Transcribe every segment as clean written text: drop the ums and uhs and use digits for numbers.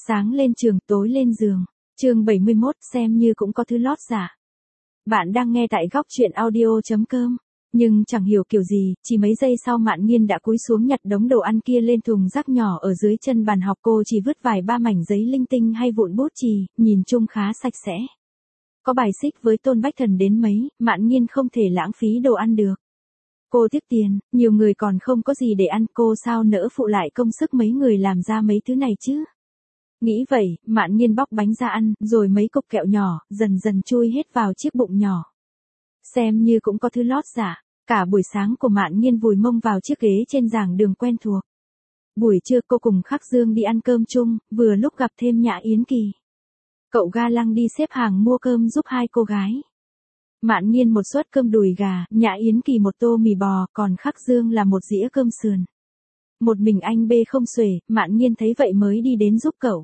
Sáng lên trường, tối lên giường. Chương 71, xem như cũng có thứ lót giả. Bạn đang nghe tại góc truyện audio.com. Nhưng chẳng hiểu kiểu gì, chỉ mấy giây sau Mạn Nghiên đã cúi xuống nhặt đống đồ ăn kia lên thùng rác nhỏ ở dưới chân bàn học. Cô chỉ vứt vài ba mảnh giấy linh tinh hay vụn bút chì, nhìn chung khá sạch sẽ. Có bài xích với Tôn Bách Thần đến mấy, Mạn Nghiên không thể lãng phí đồ ăn được. Cô tiếc tiền, nhiều người còn không có gì để ăn, cô sao nỡ phụ lại công sức mấy người làm ra mấy thứ này chứ. Nghĩ vậy, Mạn Nghiên bóc bánh ra ăn, rồi mấy cục kẹo nhỏ, dần dần chui hết vào chiếc bụng nhỏ. Xem như cũng có thứ lót giả. Cả buổi sáng của Mạn Nghiên vùi mông vào chiếc ghế trên giảng đường quen thuộc. Buổi trưa cô cùng Khắc Dương đi ăn cơm chung, vừa lúc gặp thêm Nhã Yến Kỳ. Cậu ga lăng đi xếp hàng mua cơm giúp hai cô gái. Mạn Nghiên một suất cơm đùi gà, Nhã Yến Kỳ một tô mì bò, còn Khắc Dương là một dĩa cơm sườn. Một mình anh bê không xuể, Mạn Nghiên thấy vậy mới đi đến giúp cậu.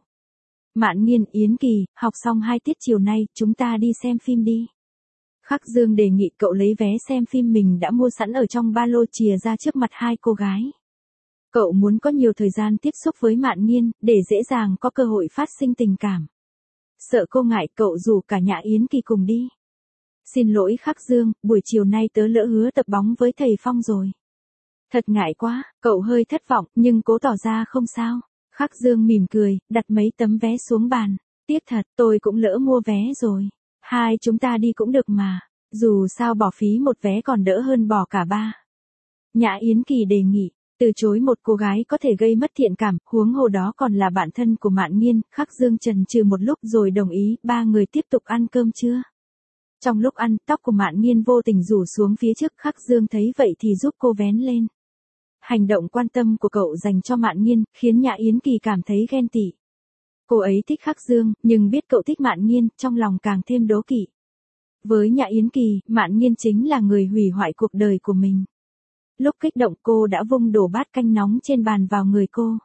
Mạn Nghiên, Yến Kỳ, học xong 2 tiết chiều nay, chúng ta đi xem phim đi. Khắc Dương đề nghị cậu lấy vé xem phim mình đã mua sẵn ở trong ba lô chìa ra trước mặt hai cô gái. Cậu muốn có nhiều thời gian tiếp xúc với Mạn Nghiên, để dễ dàng có cơ hội phát sinh tình cảm. Sợ cô ngại, cậu rủ cả Nhã Yến Kỳ cùng đi. Xin lỗi Khắc Dương, buổi chiều nay tớ lỡ hứa tập bóng với thầy Phong rồi. Thật ngại quá, cậu hơi thất vọng, nhưng cố tỏ ra không sao. Khắc Dương mỉm cười, đặt mấy tấm vé xuống bàn. Tiếc thật, tôi cũng lỡ mua vé rồi. Hai chúng ta đi cũng được mà. Dù sao bỏ phí một vé còn đỡ hơn bỏ cả ba. Nhã Yến Kỳ đề nghị. Từ chối một cô gái có thể gây mất thiện cảm, huống hồ đó còn là bạn thân của Mạn Nghiên. Khắc Dương chần chừ một lúc rồi đồng ý, ba người tiếp tục ăn cơm trưa. Trong lúc ăn, tóc của Mạn Nghiên vô tình rủ xuống phía trước, Khắc Dương thấy vậy thì giúp cô vén lên. Hành động quan tâm của cậu dành cho Mạn Nghiên, khiến Nhã Yến Kỳ cảm thấy ghen tị. Cô ấy thích Khắc Dương, nhưng biết cậu thích Mạn Nghiên, trong lòng càng thêm đố kỵ. Với Nhã Yến Kỳ, Mạn Nghiên chính là người hủy hoại cuộc đời của mình. Lúc kích động cô đã vung đổ bát canh nóng trên bàn vào người cô.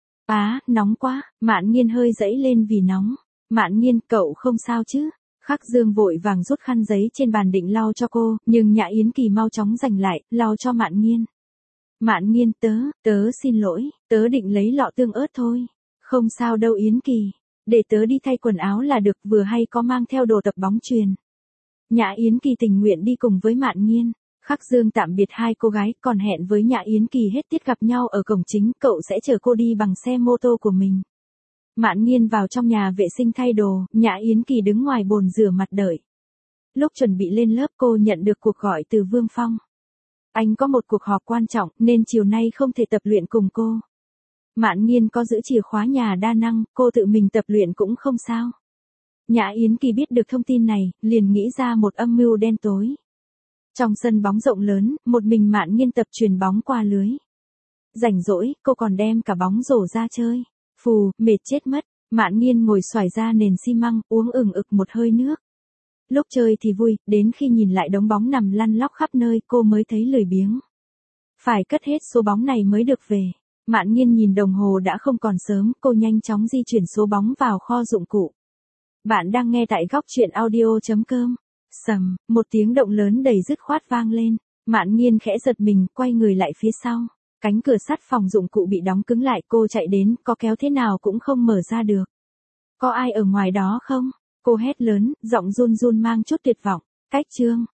Nóng quá, Mạn Nghiên hơi dẫy lên vì nóng. Mạn Nghiên, cậu không sao chứ? Khắc Dương vội vàng rút khăn giấy trên bàn định lau cho cô, nhưng Nhã Yến Kỳ mau chóng giành lại, lau cho Mạn Nghiên. Mạn Nghiên, tớ xin lỗi, tớ định lấy lọ tương ớt thôi. Không sao đâu Yến Kỳ, để tớ đi thay quần áo là được, vừa hay có mang theo đồ tập bóng chuyền. Nhã Yến Kỳ tình nguyện đi cùng với Mạn Nghiên. Khắc Dương tạm biệt hai cô gái, còn hẹn với Nhã Yến Kỳ hết tiết gặp nhau ở cổng chính, cậu sẽ chở cô đi bằng xe mô tô của mình. Mạn Nghiên vào trong nhà vệ sinh thay đồ, Nhã Yến Kỳ đứng ngoài bồn rửa mặt đợi. Lúc chuẩn bị lên lớp cô nhận được cuộc gọi từ Vương Phong. Anh có một cuộc họp quan trọng nên chiều nay không thể tập luyện cùng cô. Mạn Nghiên có giữ chìa khóa nhà đa năng, cô tự mình tập luyện cũng không sao. Nhã Yến Kỳ biết được thông tin này, liền nghĩ ra một âm mưu đen tối. Trong sân bóng rộng lớn, một mình Mạn Nghiên tập chuyền bóng qua lưới. Rảnh rỗi, cô còn đem cả bóng rổ ra chơi. Phù, mệt chết mất. Mạn Nghiên ngồi xoài ra nền xi măng, uống ừng ực một hơi nước. Lúc chơi thì vui, đến khi nhìn lại đống bóng nằm lăn lóc khắp nơi, cô mới thấy lười biếng. Phải cất hết số bóng này mới được về. Mạn Nghiên nhìn đồng hồ đã không còn sớm, cô nhanh chóng di chuyển số bóng vào kho dụng cụ. Bạn đang nghe tại góc truyện audio.com. Sầm, một tiếng động lớn đầy dứt khoát vang lên. Mạn Nghiên khẽ giật mình, quay người lại phía sau. Cánh cửa sắt phòng dụng cụ bị đóng cứng lại, cô chạy đến, có kéo thế nào cũng không mở ra được. Có ai ở ngoài đó không? Cô hét lớn, giọng run run mang chút tuyệt vọng. Cách Trương.